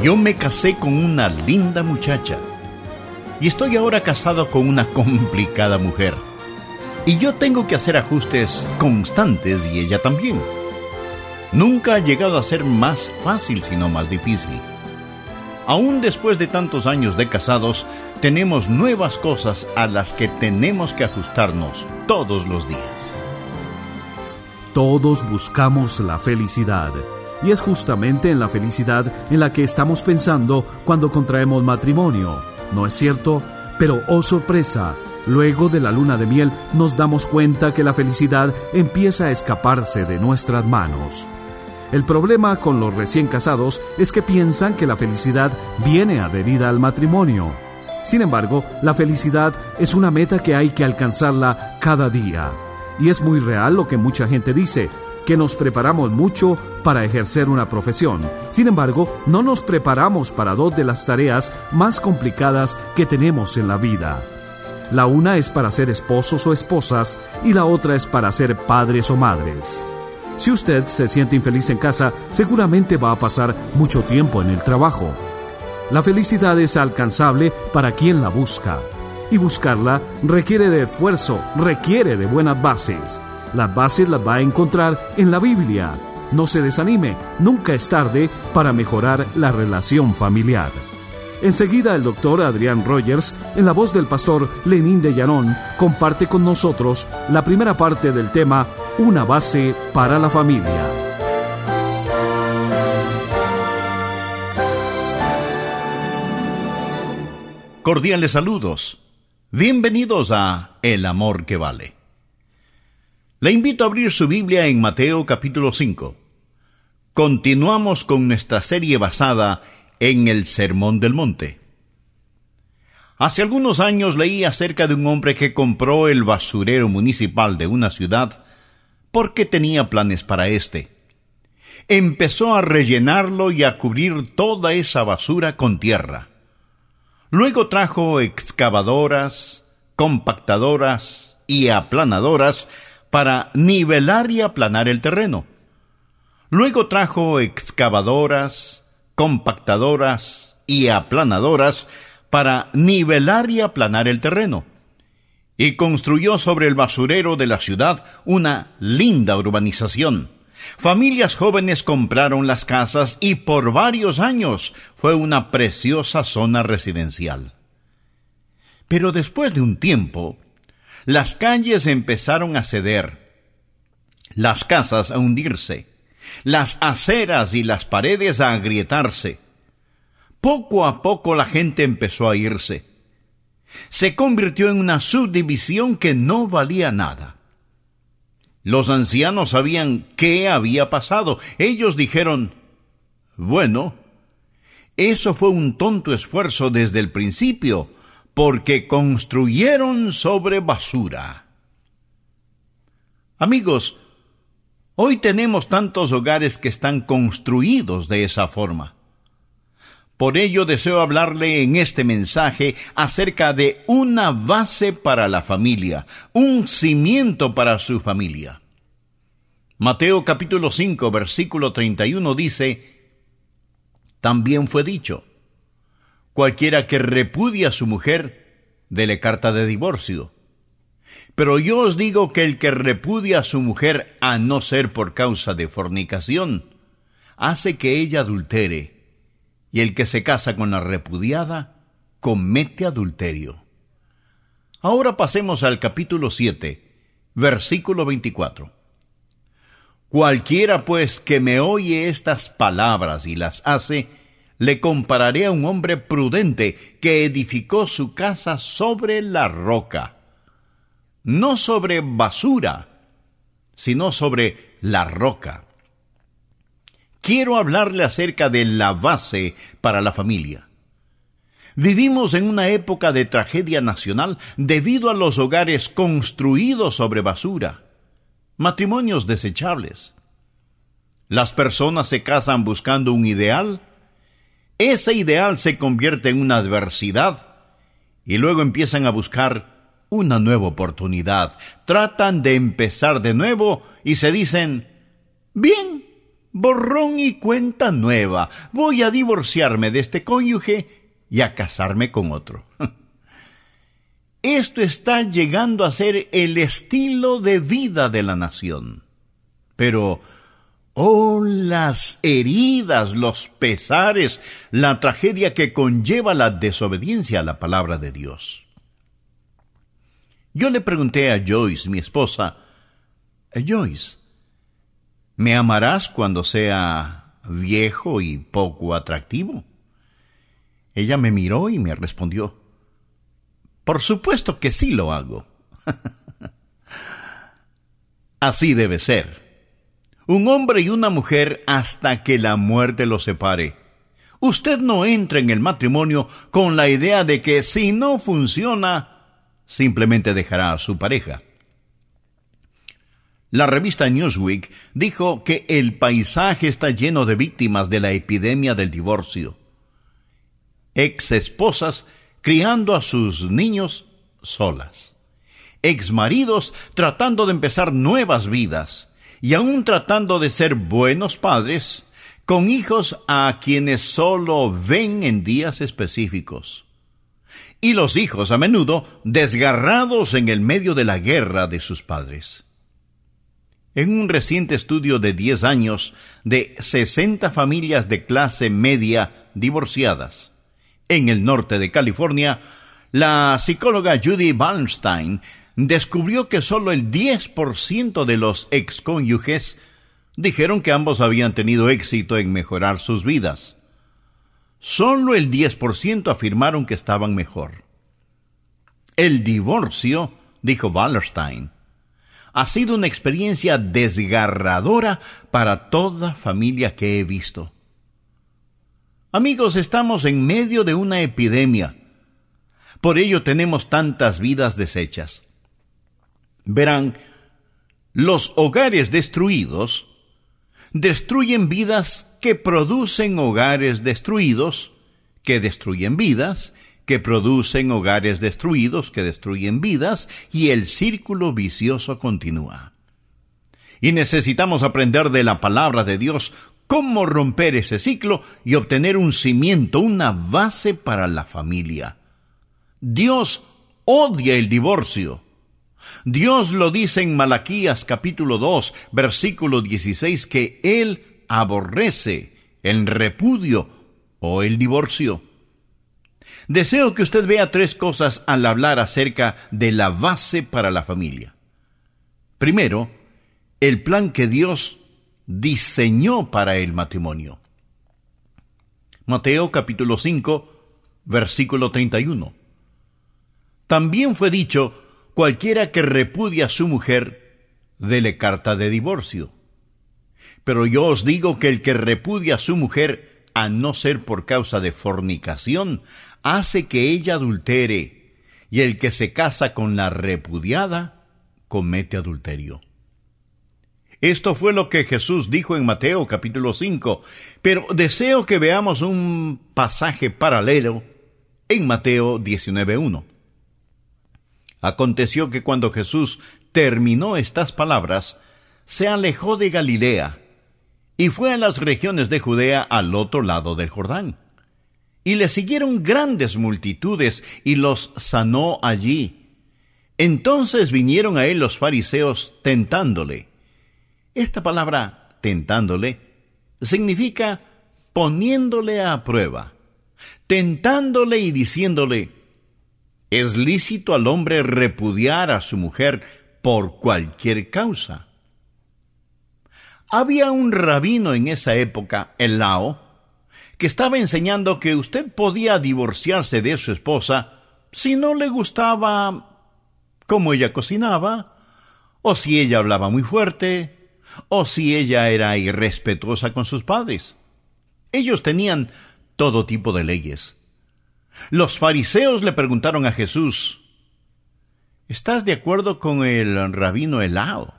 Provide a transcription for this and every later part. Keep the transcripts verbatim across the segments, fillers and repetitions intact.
Yo me casé con una linda muchacha y estoy ahora casado con una complicada mujer. Y yo tengo que hacer ajustes constantes y ella también. Nunca ha llegado a ser más fácil, sino más difícil. Aún después de tantos años de casados, tenemos nuevas cosas a las que tenemos que ajustarnos todos los días. Todos buscamos la felicidad, y es justamente en la felicidad en la que estamos pensando cuando contraemos matrimonio, ¿no es cierto? Pero, oh sorpresa, luego de la luna de miel nos damos cuenta que la felicidad empieza a escaparse de nuestras manos. El problema con los recién casados es que piensan que la felicidad viene adherida al matrimonio. Sin embargo, la felicidad es una meta que hay que alcanzarla cada día. Y es muy real lo que mucha gente dice, que nos preparamos mucho para ejercer una profesión. Sin embargo, no nos preparamos para dos de las tareas más complicadas que tenemos en la vida. La una es para ser esposos o esposas y la otra es para ser padres o madres. Si usted se siente infeliz en casa, seguramente va a pasar mucho tiempo en el trabajo. La felicidad es alcanzable para quien la busca. Y buscarla requiere de esfuerzo, requiere de buenas bases. Las bases las va a encontrar en la Biblia. No se desanime, nunca es tarde para mejorar la relación familiar. Enseguida el doctor Adrián Rogers, en la voz del pastor Lenín de Llanón, comparte con nosotros la primera parte del tema Una base para la familia. Cordiales saludos. Bienvenidos a El Amor que Vale. Le invito a abrir su Biblia en Mateo capítulo cinco. Continuamos con nuestra serie basada en el Sermón del Monte. Hace algunos años leí acerca de un hombre que compró el basurero municipal de una ciudad porque tenía planes para este. Empezó a rellenarlo y a cubrir toda esa basura con tierra. Luego trajo excavadoras, compactadoras y aplanadoras para nivelar y aplanar el terreno. Luego trajo excavadoras, compactadoras y aplanadoras para nivelar y aplanar el terreno. Y construyó sobre el basurero de la ciudad una linda urbanización. Familias jóvenes compraron las casas y por varios años fue una preciosa zona residencial. Pero después de un tiempo, las calles empezaron a ceder, las casas a hundirse, las aceras y las paredes a agrietarse. Poco a poco la gente empezó a irse. Se convirtió en una subdivisión que no valía nada. Los ancianos sabían qué había pasado. Ellos dijeron, bueno, eso fue un tonto esfuerzo desde el principio, porque construyeron sobre basura. Amigos, hoy tenemos tantos hogares que están construidos de esa forma. Por ello deseo hablarle en este mensaje acerca de una base para la familia, un cimiento para su familia. Mateo capítulo cinco, versículo treinta y uno dice, también fue dicho, cualquiera que repudia a su mujer, dele carta de divorcio. Pero yo os digo que el que repudia a su mujer, a no ser por causa de fornicación, hace que ella adultere. Y el que se casa con la repudiada, comete adulterio. Ahora pasemos al capítulo siete, versículo veinticuatro. Cualquiera pues que me oye estas palabras y las hace, le compararé a un hombre prudente que edificó su casa sobre la roca. No sobre basura, sino sobre la roca. Quiero hablarle acerca de la base para la familia. Vivimos en una época de tragedia nacional debido a los hogares construidos sobre basura, matrimonios desechables. Las personas se casan buscando un ideal, ese ideal se convierte en una adversidad y luego empiezan a buscar una nueva oportunidad. Tratan de empezar de nuevo y se dicen, bien, Borrón y cuenta nueva. Voy a divorciarme de este cónyuge y a casarme con otro. Esto está llegando a ser el estilo de vida de la nación. Pero, oh, las heridas, los pesares, la tragedia que conlleva la desobediencia a la palabra de Dios. Yo le pregunté a Joyce, mi esposa, Joyce, ¿me amarás cuando sea viejo y poco atractivo? Ella me miró y me respondió, por supuesto que sí lo hago. Así debe ser. Un hombre y una mujer hasta que la muerte los separe. Usted no entra en el matrimonio con la idea de que si no funciona, simplemente dejará a su pareja. La revista Newsweek dijo que el paisaje está lleno de víctimas de la epidemia del divorcio. Ex esposas criando a sus niños solas. Ex maridos tratando de empezar nuevas vidas y aún tratando de ser buenos padres con hijos a quienes solo ven en días específicos. Y los hijos a menudo desgarrados en el medio de la guerra de sus padres. En un reciente estudio de diez años de sesenta familias de clase media divorciadas en el norte de California, la psicóloga Judy Bernstein descubrió que solo el diez por ciento de los excónyuges dijeron que ambos habían tenido éxito en mejorar sus vidas. Solo el diez por ciento afirmaron que estaban mejor. El divorcio, dijo Bernstein, ha sido una experiencia desgarradora para toda familia que he visto. Amigos, estamos en medio de una epidemia. Por ello tenemos tantas vidas deshechas. Verán, los hogares destruidos destruyen vidas que producen hogares destruidos, que destruyen vidas, que producen hogares destruidos, que destruyen vidas, y el círculo vicioso continúa. Y necesitamos aprender de la palabra de Dios cómo romper ese ciclo y obtener un cimiento, una base para la familia. Dios odia el divorcio. Dios lo dice en Malaquías capítulo dos, versículo dieciséis, que Él aborrece el repudio o el divorcio. Deseo que usted vea tres cosas al hablar acerca de la base para la familia. Primero, el plan que Dios diseñó para el matrimonio. Mateo capítulo cinco, versículo treinta y uno. También fue dicho, cualquiera que repudia a su mujer, dele carta de divorcio. Pero yo os digo que el que repudia a su mujer, a no ser por causa de fornicación, hace que ella adultere, y el que se casa con la repudiada, comete adulterio. Esto fue lo que Jesús dijo en Mateo capítulo cinco, pero deseo que veamos un pasaje paralelo en Mateo diecinueve uno. Aconteció que cuando Jesús terminó estas palabras, se alejó de Galilea y fue a las regiones de Judea al otro lado del Jordán. Y le siguieron grandes multitudes y los sanó allí. Entonces vinieron a él los fariseos tentándole. Esta palabra, tentándole, significa poniéndole a prueba, tentándole y diciéndole, ¿es lícito al hombre repudiar a su mujer por cualquier causa? Había un rabino en esa época, Elao, que estaba enseñando que usted podía divorciarse de su esposa si no le gustaba cómo ella cocinaba, o si ella hablaba muy fuerte, o si ella era irrespetuosa con sus padres. Ellos tenían todo tipo de leyes. Los fariseos le preguntaron a Jesús, ¿estás de acuerdo con el rabino Elao?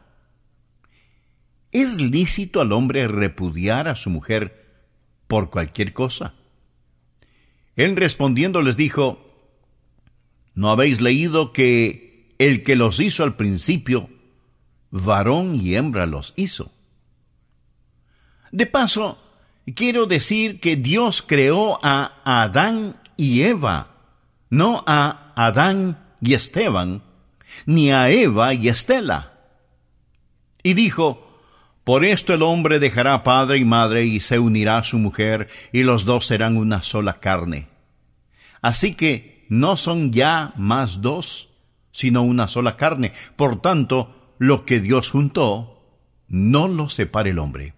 ¿Es lícito al hombre repudiar a su mujer por cualquier cosa? Él respondiendo les dijo, ¿no habéis leído que el que los hizo al principio, varón y hembra los hizo? De paso, quiero decir que Dios creó a Adán y Eva, no a Adán y Esteban, ni a Eva y Estela. Y dijo: por esto el hombre dejará padre y madre y se unirá a su mujer, y los dos serán una sola carne. Así que no son ya más dos, sino una sola carne. Por tanto, lo que Dios juntó, no lo separe el hombre.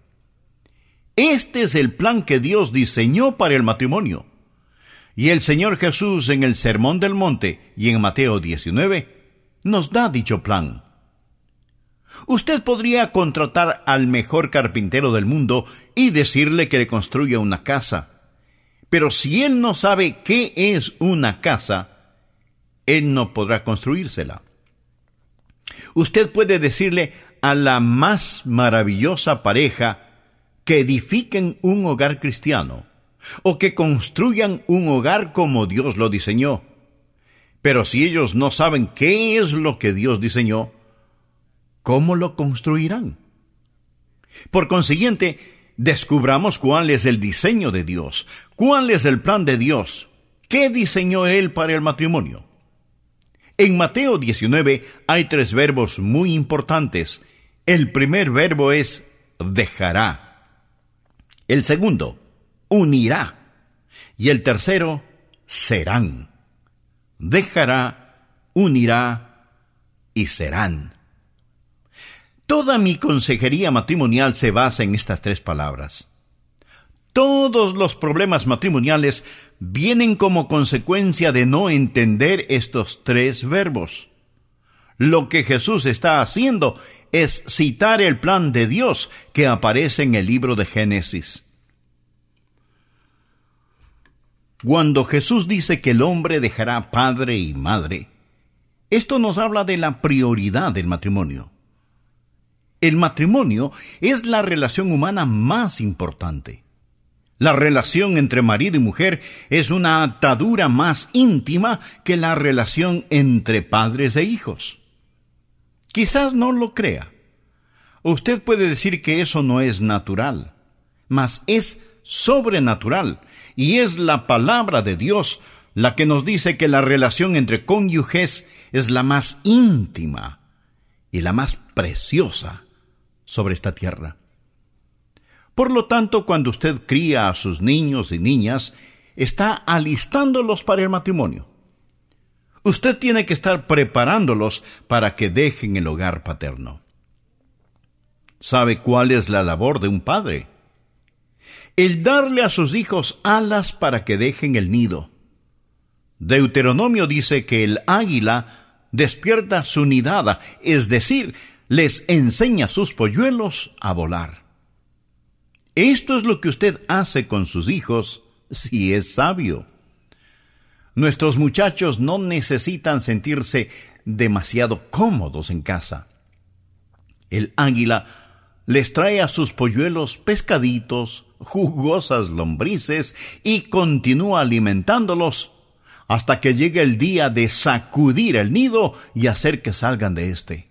Este es el plan que Dios diseñó para el matrimonio. Y el Señor Jesús en el Sermón del Monte y en Mateo diecinueve nos da dicho plan. Usted podría contratar al mejor carpintero del mundo y decirle que le construya una casa. Pero si él no sabe qué es una casa, él no podrá construírsela. Usted puede decirle a la más maravillosa pareja que edifiquen un hogar cristiano o que construyan un hogar como Dios lo diseñó. Pero si ellos no saben qué es lo que Dios diseñó, ¿cómo lo construirán? Por consiguiente, descubramos cuál es el diseño de Dios, cuál es el plan de Dios, qué diseñó Él para el matrimonio. En Mateo diecinueve hay tres verbos muy importantes. El primer verbo es dejará. El segundo, unirá. Y el tercero, serán. Dejará, unirá y serán. Toda mi consejería matrimonial se basa en estas tres palabras. Todos los problemas matrimoniales vienen como consecuencia de no entender estos tres verbos. Lo que Jesús está haciendo es citar el plan de Dios que aparece en el libro de Génesis. Cuando Jesús dice que el hombre dejará padre y madre, esto nos habla de la prioridad del matrimonio. El matrimonio es la relación humana más importante. La relación entre marido y mujer es una atadura más íntima que la relación entre padres e hijos. Quizás no lo crea. Usted puede decir que eso no es natural, mas es sobrenatural, y es la palabra de Dios la que nos dice que la relación entre cónyuges es la más íntima y la más preciosa sobre esta tierra. Por lo tanto, cuando usted cría a sus niños y niñas, está alistándolos para el matrimonio. Usted tiene que estar preparándolos para que dejen el hogar paterno. ¿Sabe cuál es la labor de un padre? El darle a sus hijos alas para que dejen el nido. Deuteronomio dice que el águila despierta su nidada, es decir, les enseña a sus polluelos a volar. Esto es lo que usted hace con sus hijos si es sabio. Nuestros muchachos no necesitan sentirse demasiado cómodos en casa. El águila les trae a sus polluelos pescaditos, jugosas lombrices y continúa alimentándolos hasta que llegue el día de sacudir el nido y hacer que salgan de éste.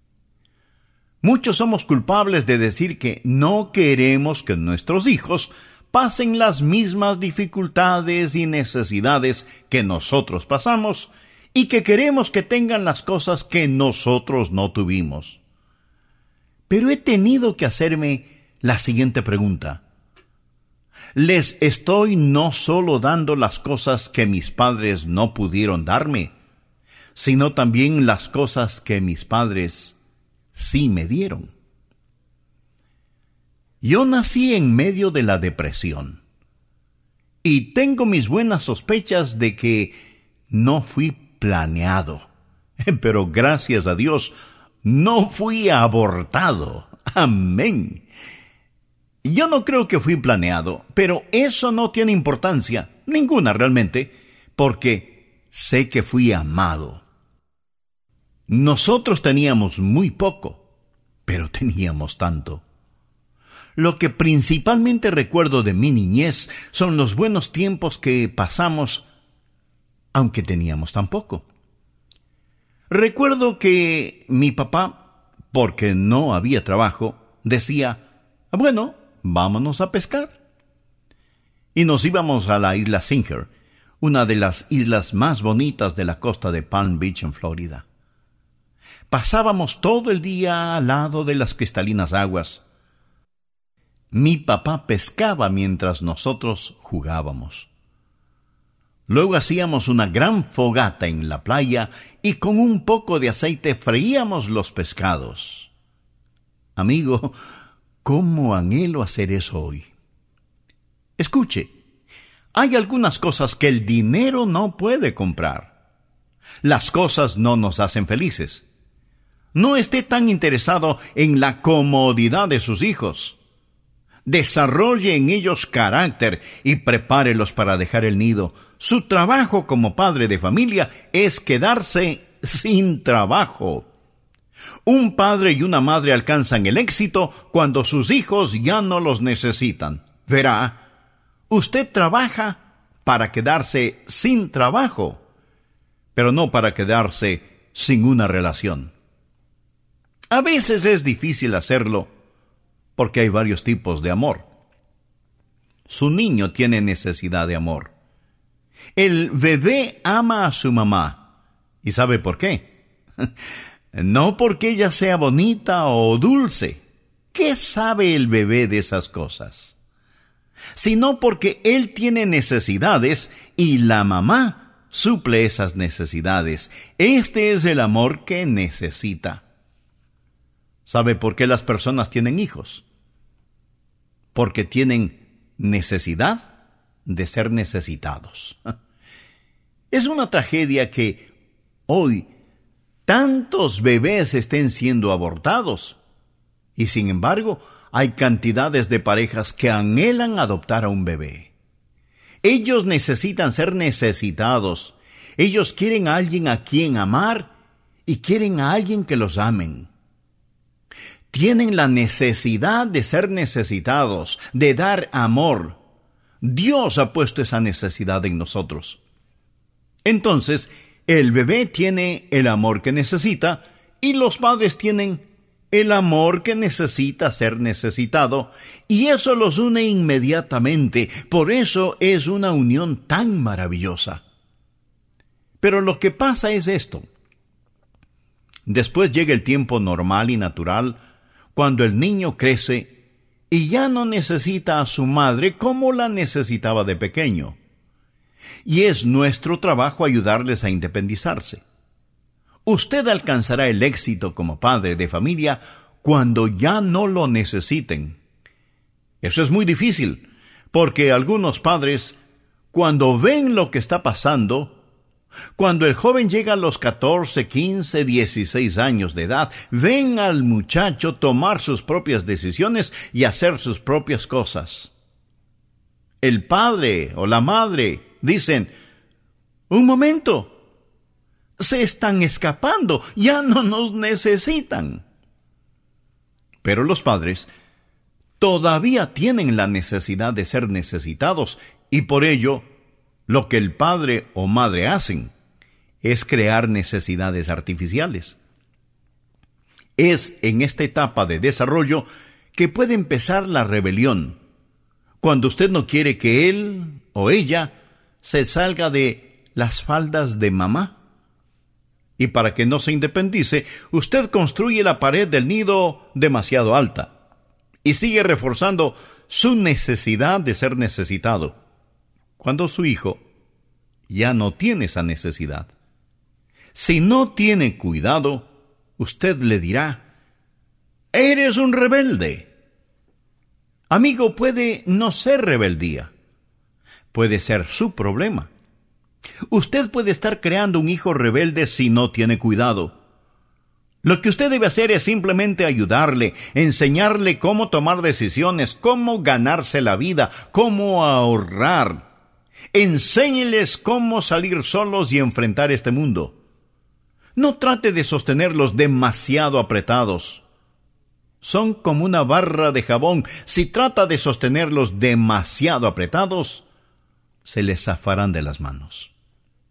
Muchos somos culpables de decir que no queremos que nuestros hijos pasen las mismas dificultades y necesidades que nosotros pasamos y que queremos que tengan las cosas que nosotros no tuvimos. Pero he tenido que hacerme la siguiente pregunta. ¿Les estoy no solo dando las cosas que mis padres no pudieron darme, sino también las cosas que mis padres sí me dieron? Yo nací en medio de la depresión y tengo mis buenas sospechas de que no fui planeado, pero gracias a Dios no fui abortado. Amén. Yo no creo que fui planeado, pero eso no tiene importancia, ninguna realmente, porque sé que fui amado. Nosotros teníamos muy poco, pero teníamos tanto. Lo que principalmente recuerdo de mi niñez son los buenos tiempos que pasamos, aunque teníamos tan poco. Recuerdo que mi papá, porque no había trabajo, decía, bueno, vámonos a pescar. Y nos íbamos a la isla Singer, una de las islas más bonitas de la costa de Palm Beach en Florida. Pasábamos todo el día al lado de las cristalinas aguas. Mi papá pescaba mientras nosotros jugábamos. Luego hacíamos una gran fogata en la playa y con un poco de aceite freíamos los pescados. Amigo, ¿cómo anhelo hacer eso hoy? Escuche, hay algunas cosas que el dinero no puede comprar. Las cosas no nos hacen felices. No esté tan interesado en la comodidad de sus hijos. Desarrolle en ellos carácter y prepárelos para dejar el nido. Su trabajo como padre de familia es quedarse sin trabajo. Un padre y una madre alcanzan el éxito cuando sus hijos ya no los necesitan. Verá, usted trabaja para quedarse sin trabajo, pero no para quedarse sin una relación. A veces es difícil hacerlo porque hay varios tipos de amor. Su niño tiene necesidad de amor. El bebé ama a su mamá. ¿Y sabe por qué? No porque ella sea bonita o dulce. ¿Qué sabe el bebé de esas cosas? Sino porque él tiene necesidades y la mamá suple esas necesidades. Este es el amor que necesita. ¿Sabe por qué las personas tienen hijos? Porque tienen necesidad de ser necesitados. Es una tragedia que hoy tantos bebés estén siendo abortados. Y sin embargo, hay cantidades de parejas que anhelan adoptar a un bebé. Ellos necesitan ser necesitados. Ellos quieren a alguien a quien amar y quieren a alguien que los amen. Tienen la necesidad de ser necesitados, de dar amor. Dios ha puesto esa necesidad en nosotros. Entonces, el bebé tiene el amor que necesita y los padres tienen el amor que necesita ser necesitado, y eso los une inmediatamente. Por eso es una unión tan maravillosa. Pero lo que pasa es esto. Después llega el tiempo normal y natural, cuando el niño crece y ya no necesita a su madre como la necesitaba de pequeño. Y es nuestro trabajo ayudarles a independizarse. Usted alcanzará el éxito como padre de familia cuando ya no lo necesiten. Eso es muy difícil, porque algunos padres, cuando ven lo que está pasando, cuando el joven llega a los catorce, quince, dieciséis años de edad, ven al muchacho tomar sus propias decisiones y hacer sus propias cosas. El padre o la madre dicen, un momento, se están escapando, ya no nos necesitan. Pero los padres todavía tienen la necesidad de ser necesitados, y por ello, lo que el padre o madre hacen es crear necesidades artificiales. Es en esta etapa de desarrollo que puede empezar la rebelión, cuando usted no quiere que él o ella se salga de las faldas de mamá. Y para que no se independice, usted construye la pared del nido demasiado alta y sigue reforzando su necesidad de ser necesitado, cuando su hijo ya no tiene esa necesidad. Si no tiene cuidado, usted le dirá, «Eres un rebelde». Amigo, puede no ser rebeldía, puede ser su problema. Usted puede estar creando un hijo rebelde si no tiene cuidado. Lo que usted debe hacer es simplemente ayudarle, enseñarle cómo tomar decisiones, cómo ganarse la vida, cómo ahorrar. Enséñeles cómo salir solos y enfrentar este mundo. No trate de sostenerlos demasiado apretados. Son como una barra de jabón. Si trata de sostenerlos demasiado apretados, se les zafarán de las manos.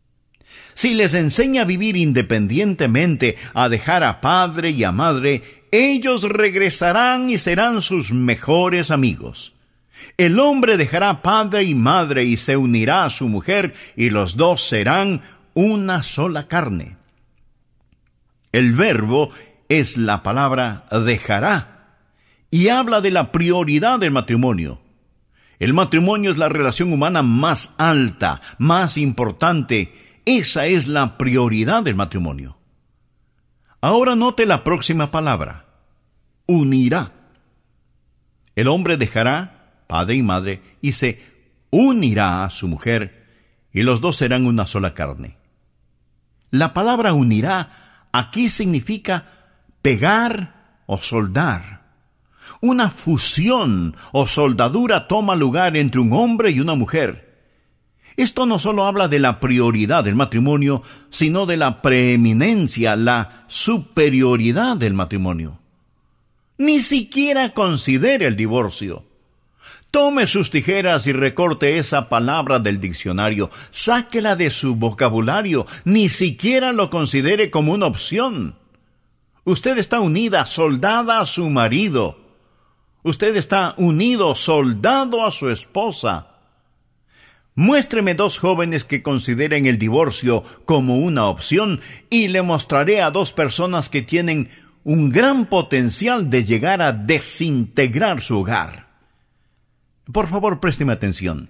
Si les enseña a vivir independientemente, a dejar a padre y a madre, ellos regresarán y serán sus mejores amigos. El hombre dejará padre y madre y se unirá a su mujer, y los dos serán una sola carne. El verbo es la palabra dejará, y habla de la prioridad del matrimonio. El matrimonio es la relación humana más alta, más importante. Esa es la prioridad del matrimonio. Ahora note la próxima palabra, unirá. El hombre dejará padre y madre y se unirá a su mujer, y los dos serán una sola carne. La palabra unirá aquí significa pegar o soldar. Una fusión o soldadura toma lugar entre un hombre y una mujer. Esto no solo habla de la prioridad del matrimonio, sino de la preeminencia, la superioridad del matrimonio. Ni siquiera considere el divorcio. Tome sus tijeras y recorte esa palabra del diccionario. Sáquela de su vocabulario. Ni siquiera lo considere como una opción. Usted está unida, soldada a su marido. Usted está unido, soldado a su esposa. Muéstreme dos jóvenes que consideren el divorcio como una opción y le mostraré a dos personas que tienen un gran potencial de llegar a desintegrar su hogar. Por favor, présteme atención.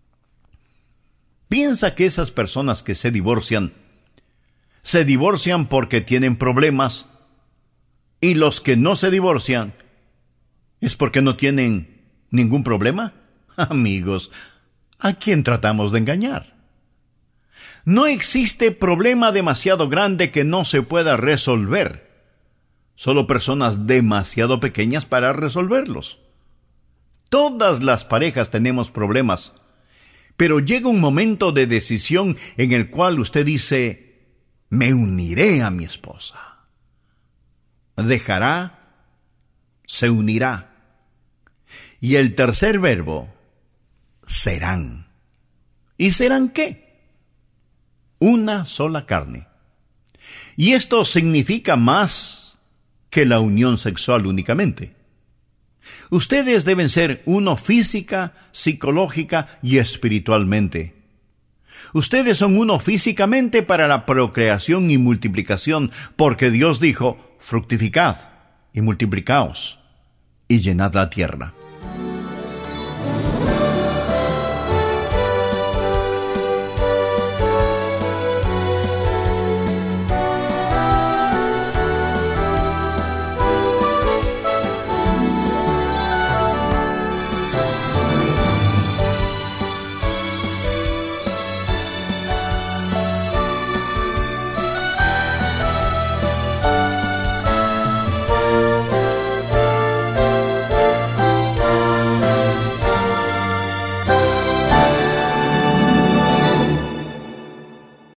¿Piensa que esas personas que se divorcian, se divorcian porque tienen problemas, y los que no se divorcian es porque no tienen ningún problema? Amigos, ¿a quién tratamos de engañar? No existe problema demasiado grande que no se pueda resolver. Solo personas demasiado pequeñas para resolverlos. Todas las parejas tenemos problemas, pero llega un momento de decisión en el cual usted dice, me uniré a mi esposa. Dejará, se unirá. Y el tercer verbo, serán. ¿Y serán qué? Una sola carne. Y esto significa más que la unión sexual únicamente. Ustedes deben ser uno física, psicológica y espiritualmente. Ustedes son uno físicamente para la procreación y multiplicación, porque Dios dijo, fructificad y multiplicaos y llenad la tierra.